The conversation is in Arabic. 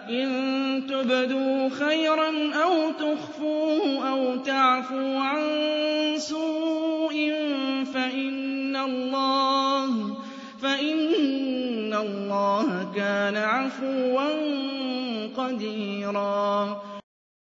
إِن تُبْدُوا خَيْرًا أَوْ تُخْفُوهُ أَوْ تَعْفُوا عَن سُوءٍ فَإِنَّ اللَّهَ كَانَ عَفُوًّا قَدِيرًا